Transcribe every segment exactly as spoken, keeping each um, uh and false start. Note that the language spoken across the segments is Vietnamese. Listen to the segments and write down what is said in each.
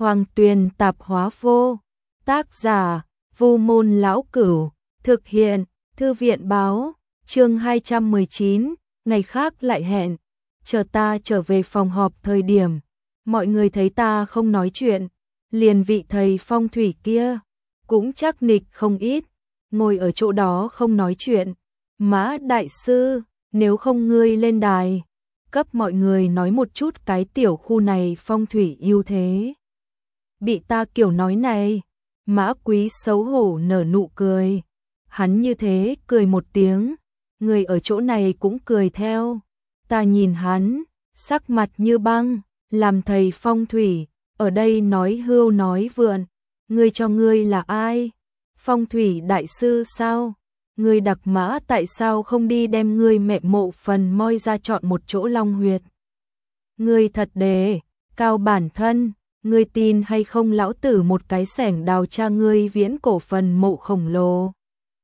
Hoàng Tuyền Tạp Hóa Vô. Tác giả: Vu Môn Lão Cửu. Thực hiện: Thư viện báo. Chương hai trăm mười chín, ngày khác lại hẹn. Chờ ta trở về phòng họp thời điểm, mọi người thấy ta không nói chuyện, liền vị thầy phong thủy kia cũng chắc nịch không ít, ngồi ở chỗ đó không nói chuyện. Mã đại sư, nếu không ngươi lên đài, cấp mọi người nói một chút cái tiểu khu này phong thủy ưu thế. Bị ta kiểu nói này, Mã Quý xấu hổ nở nụ cười. Hắn như thế cười một tiếng, người ở chỗ này cũng cười theo. Ta nhìn hắn, sắc mặt như băng, làm thầy phong thủy, ở đây nói hưu nói vượn. Ngươi cho ngươi là ai? Phong thủy đại sư sao? Ngươi đặc mã tại sao không đi đem ngươi mẹ mộ phần moi ra chọn một chỗ long huyệt? Ngươi thật đề cao bản thân, ngươi tin hay không lão tử một cái xẻng đào cha ngươi viễn cổ phần mộ khổng lồ.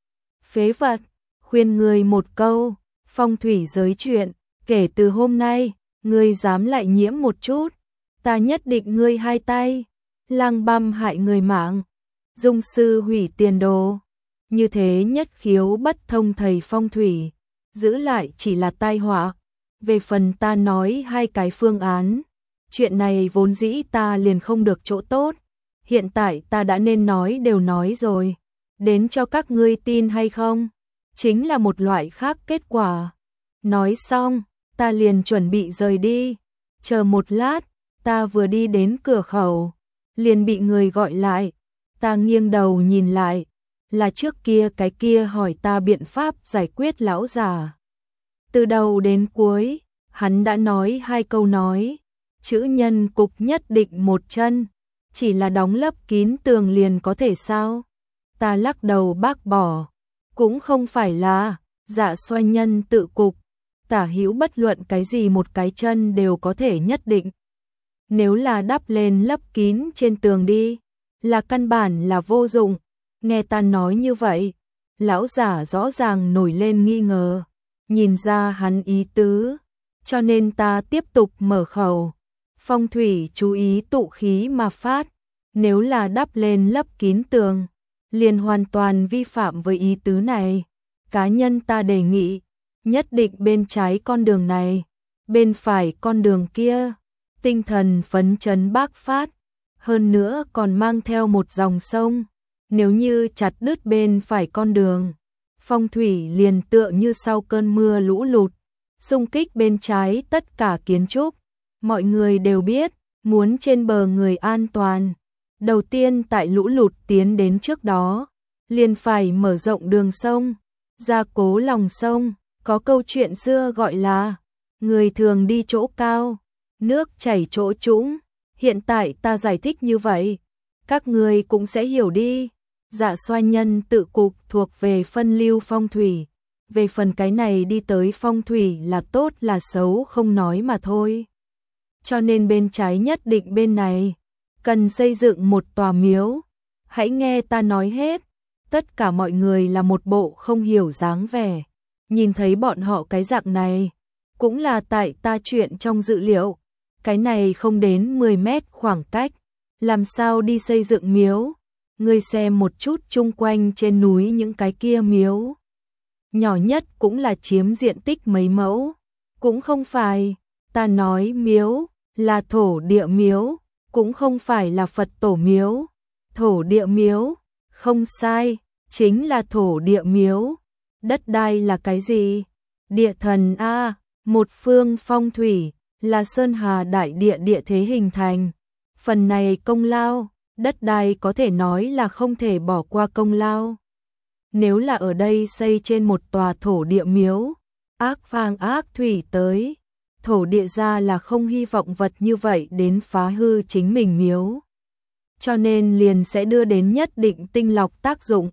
Phế vật, khuyên ngươi một câu, phong thủy giới chuyện, kể từ hôm nay, ngươi dám lại nhiễm một chút, ta nhất định ngươi hai tay, lang băm hại người mạng, dung sư hủy tiền đồ. Như thế nhất khiếu bất thông thầy phong thủy, giữ lại chỉ là tai họa. Về phần ta nói hai cái phương án, chuyện này vốn dĩ ta liền không được chỗ tốt, hiện tại ta đã nên nói đều nói rồi, đến cho các ngươi tin hay không, chính là một loại khác kết quả. Nói xong, ta liền chuẩn bị rời đi, chờ một lát, ta vừa đi đến cửa khẩu, liền bị người gọi lại, ta nghiêng đầu nhìn lại, là trước kia cái kia hỏi ta biện pháp giải quyết lão già. Từ đầu đến cuối, hắn đã nói hai câu nói, chữ nhân cục nhất định một chân, chỉ là đóng lấp kín tường liền có thể sao? Ta lắc đầu bác bỏ, cũng không phải là dạ xoay nhân tự cục, tả hữu bất luận cái gì một cái chân đều có thể nhất định. Nếu là đắp lên lấp kín trên tường đi, là căn bản là vô dụng. Nghe ta nói như vậy, lão giả rõ ràng nổi lên nghi ngờ, nhìn ra hắn ý tứ, cho nên ta tiếp tục mở khẩu. Phong thủy chú ý tụ khí mà phát, nếu là đắp lên lấp kín tường, liền hoàn toàn vi phạm với ý tứ này. Cá nhân ta đề nghị, nhất định bên trái con đường này, bên phải con đường kia, tinh thần phấn chấn bác phát, hơn nữa còn mang theo một dòng sông. Nếu như chặt đứt bên phải con đường, phong thủy liền tựa như sau cơn mưa lũ lụt, xung kích bên trái tất cả kiến trúc. Mọi người đều biết, muốn trên bờ người an toàn, đầu tiên tại lũ lụt tiến đến trước đó, liền phải mở rộng đường sông, gia cố lòng sông. Có câu chuyện xưa gọi là, người thường đi chỗ cao, nước chảy chỗ trũng. Hiện tại ta giải thích như vậy, các người cũng sẽ hiểu đi. Dạ xoay nhân tự cục thuộc về phân lưu phong thủy, về phần cái này đi tới phong thủy là tốt là xấu không nói mà thôi. Cho nên bên trái nhất định bên này, cần xây dựng một tòa miếu. Hãy nghe ta nói hết, tất cả mọi người là một bộ không hiểu dáng vẻ. Nhìn thấy bọn họ cái dạng này, cũng là tại ta chuyện trong dự liệu, cái này không đến mười mét khoảng cách, làm sao đi xây dựng miếu. Ngươi xem một chút chung quanh trên núi những cái kia miếu, nhỏ nhất cũng là chiếm diện tích mấy mẫu, cũng không phải, ta nói miếu, là thổ địa miếu, cũng không phải là Phật tổ miếu, thổ địa miếu, không sai, chính là thổ địa miếu. Đất đai là cái gì? Địa thần A, một phương phong thủy, là sơn hà đại địa địa thế hình thành, phần này công lao. Đất đai có thể nói là không thể bỏ qua công lao. Nếu là ở đây xây trên một tòa thổ địa miếu, ác vang ác thủy tới, thổ địa ra là không hy vọng vật như vậy đến phá hư chính mình miếu. Cho nên liền sẽ đưa đến nhất định tinh lọc tác dụng.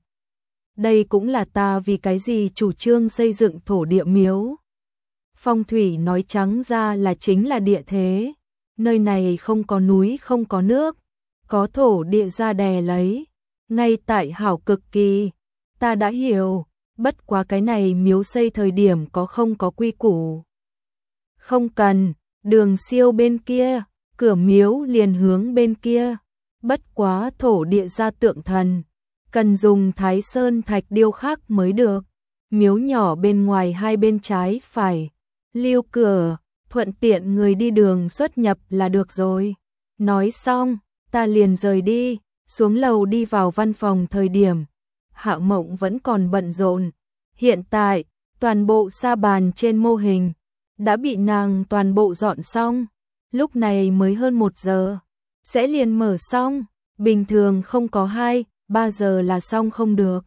Đây cũng là ta vì cái gì chủ trương xây dựng thổ địa miếu. Phong thủy nói trắng ra là chính là địa thế. Nơi này không có núi không có nước, có thổ địa ra đè lấy, ngay tại hảo cực kỳ. Ta đã hiểu, bất quá cái này miếu xây thời điểm có không có quy củ. Không cần, đường siêu bên kia, cửa miếu liền hướng bên kia, Bất quá thổ địa gia tượng thần, cần dùng Thái Sơn thạch điêu khắc mới được. Miếu nhỏ bên ngoài hai bên trái phải, lưu cửa, thuận tiện người đi đường xuất nhập là được rồi. Nói xong, ta liền rời đi, xuống lầu đi vào văn phòng thời điểm. Hạo Mộng vẫn còn bận rộn. Hiện tại, toàn bộ sa bàn trên mô hình đã bị nàng toàn bộ dọn xong. Lúc này mới hơn một giờ, sẽ liền mở xong. Bình thường không có hai, ba giờ là xong không được.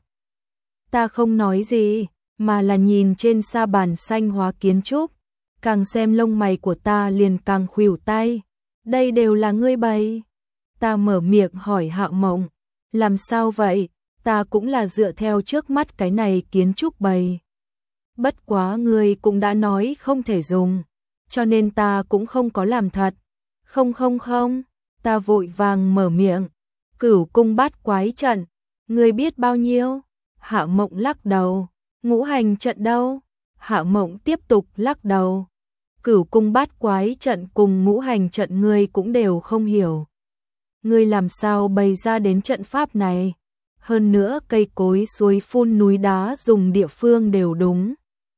Ta không nói gì, mà là nhìn trên sa bàn xanh hóa kiến trúc. Càng xem lông mày của ta liền càng khuỷu tay. Đây đều là ngươi bày. Ta mở miệng hỏi Hạo Mộng, làm sao vậy? Ta cũng là dựa theo trước mắt cái này kiến trúc bày. Bất quá ngươi cũng đã nói không thể dùng, cho nên ta cũng không có làm thật. Không không không, ta vội vàng mở miệng. Cửu cung bát quái trận, ngươi biết bao nhiêu? Hạo Mộng lắc đầu. Ngũ hành trận đâu? Hạo Mộng tiếp tục lắc đầu. Cửu cung bát quái trận cùng ngũ hành trận ngươi cũng đều không hiểu. Ngươi làm sao bày ra đến trận pháp này? Hơn nữa cây cối suối phun núi đá dùng địa phương đều đúng.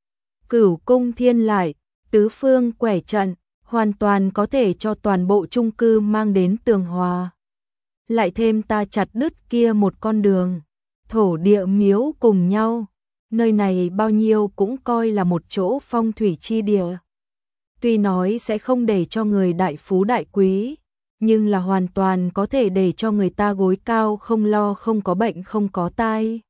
Cửu cung thiên lại, tứ phương quẻ trận, hoàn toàn có thể cho toàn bộ chung cư mang đến tường hòa. Lại thêm ta chặt đứt kia một con đường, thổ địa miếu cùng nhau, nơi này bao nhiêu cũng coi là một chỗ phong thủy chi địa. Tuy nói sẽ không để cho người đại phú đại quý, nhưng là hoàn toàn có thể để cho người ta gối cao không lo, không có bệnh không có tai.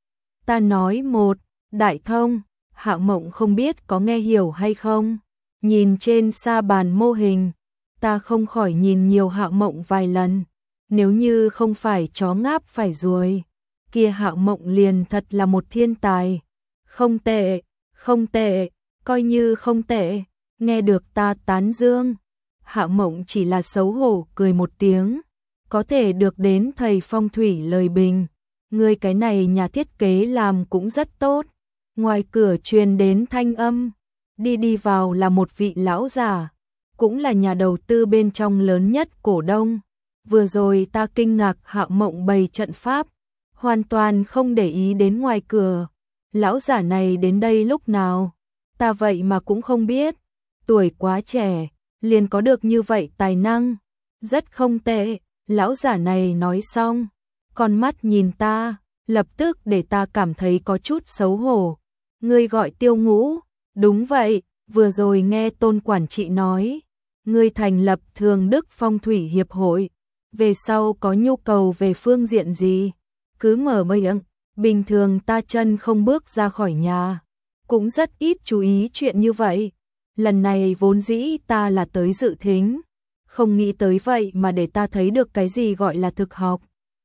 Ta nói một, đại thông. Hạo Mộng không biết có nghe hiểu hay không. Nhìn trên sa bàn mô hình, ta không khỏi nhìn nhiều Hạo Mộng vài lần. Nếu như không phải chó ngáp phải ruồi, kia Hạo Mộng liền thật là một thiên tài. Không tệ, không tệ, coi như không tệ. Nghe được ta tán dương, Hạo Mộng chỉ là xấu hổ cười một tiếng. Có thể được đến thầy phong thủy lời bình, ngươi cái này nhà thiết kế làm cũng rất tốt. Ngoài cửa truyền đến thanh âm, đi đi vào là một vị lão già, cũng là nhà đầu tư bên trong lớn nhất cổ đông. Vừa rồi ta kinh ngạc Hạo Mộng bày trận pháp, hoàn toàn không để ý đến ngoài cửa. Lão giả này đến đây lúc nào? Ta vậy mà cũng không biết. Tuổi quá trẻ, liền có được như vậy tài năng. Rất không tệ. Lão giả này nói xong, con mắt nhìn ta, lập tức để ta cảm thấy có chút xấu hổ. Ngươi gọi Tiêu Ngũ? Đúng vậy, vừa rồi nghe Tôn quản trị nói, ngươi thành lập Thường Đức Phong Thủy Hiệp hội, về sau có nhu cầu về phương diện gì? Cứ mở miệng, bình thường ta chân không bước ra khỏi nhà, cũng rất ít chú ý chuyện như vậy. Lần này vốn dĩ ta là tới dự thính, không nghĩ tới vậy mà để ta thấy được cái gì gọi là thực học.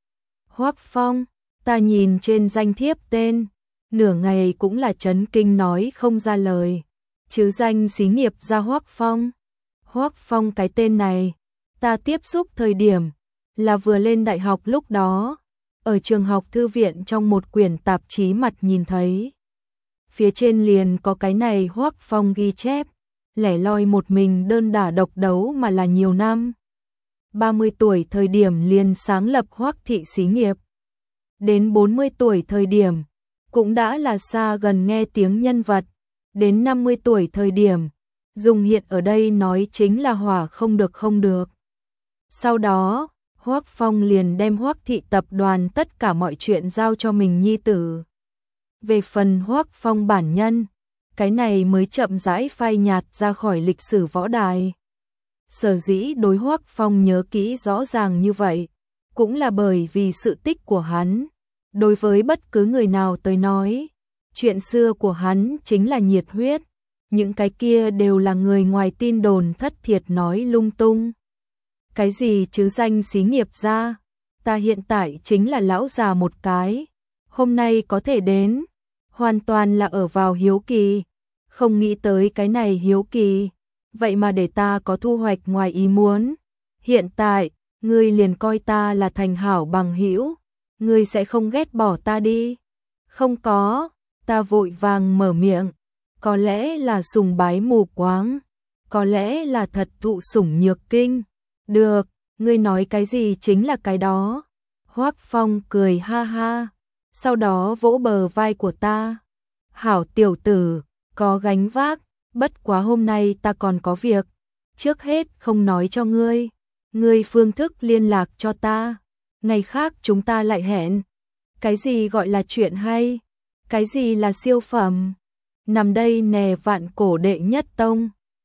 Hoắc Phong, ta nhìn trên danh thiếp tên, nửa ngày cũng là chấn kinh nói không ra lời. Chứ danh xí nghiệp ra Hoắc Phong. Hoắc Phong cái tên này, ta tiếp xúc thời điểm là vừa lên đại học lúc đó, ở trường học thư viện trong một quyển tạp chí mặt nhìn thấy. Phía trên liền có cái này Hoắc Phong ghi chép, lẻ loi một mình đơn đả độc đấu mà là nhiều năm. ba mươi tuổi thời điểm liền sáng lập Hoắc thị xí nghiệp. Đến bốn mươi tuổi thời điểm, cũng đã là xa gần nghe tiếng nhân vật. Đến năm mươi tuổi thời điểm, dùng hiện ở đây nói chính là hỏa không được không được. Sau đó, Hoắc Phong liền đem Hoắc thị tập đoàn tất cả mọi chuyện giao cho mình nhi tử. Về phần Hoắc Phong bản nhân, cái này mới chậm rãi phai nhạt ra khỏi lịch sử võ đài. Sở dĩ đối Hoắc Phong nhớ kỹ rõ ràng như vậy, cũng là bởi vì sự tích của hắn. Đối với bất cứ người nào tới nói, chuyện xưa của hắn chính là nhiệt huyết, những cái kia đều là người ngoài tin đồn thất thiệt nói lung tung. Cái gì chứ danh xí nghiệp ra, ta hiện tại chính là lão già một cái, hôm nay có thể đến, hoàn toàn là ở vào hiếu kỳ, không nghĩ tới cái này hiếu kỳ, vậy mà để ta có thu hoạch ngoài ý muốn. Hiện tại, ngươi liền coi ta là thành hảo bằng hữu, ngươi sẽ không ghét bỏ ta đi. Không có, ta vội vàng mở miệng, có lẽ là sùng bái mù quáng, có lẽ là thật thụ sủng nhược kinh. Được, ngươi nói cái gì chính là cái đó. Hoắc Phong cười ha ha, sau đó vỗ bờ vai của ta. Hảo tiểu tử, có gánh vác, bất quá hôm nay ta còn có việc, trước hết không nói cho ngươi, ngươi phương thức liên lạc cho ta, ngày khác chúng ta lại hẹn. Cái gì gọi là chuyện hay? Cái gì là siêu phẩm? Nằm đây nè vạn cổ đệ nhất tông.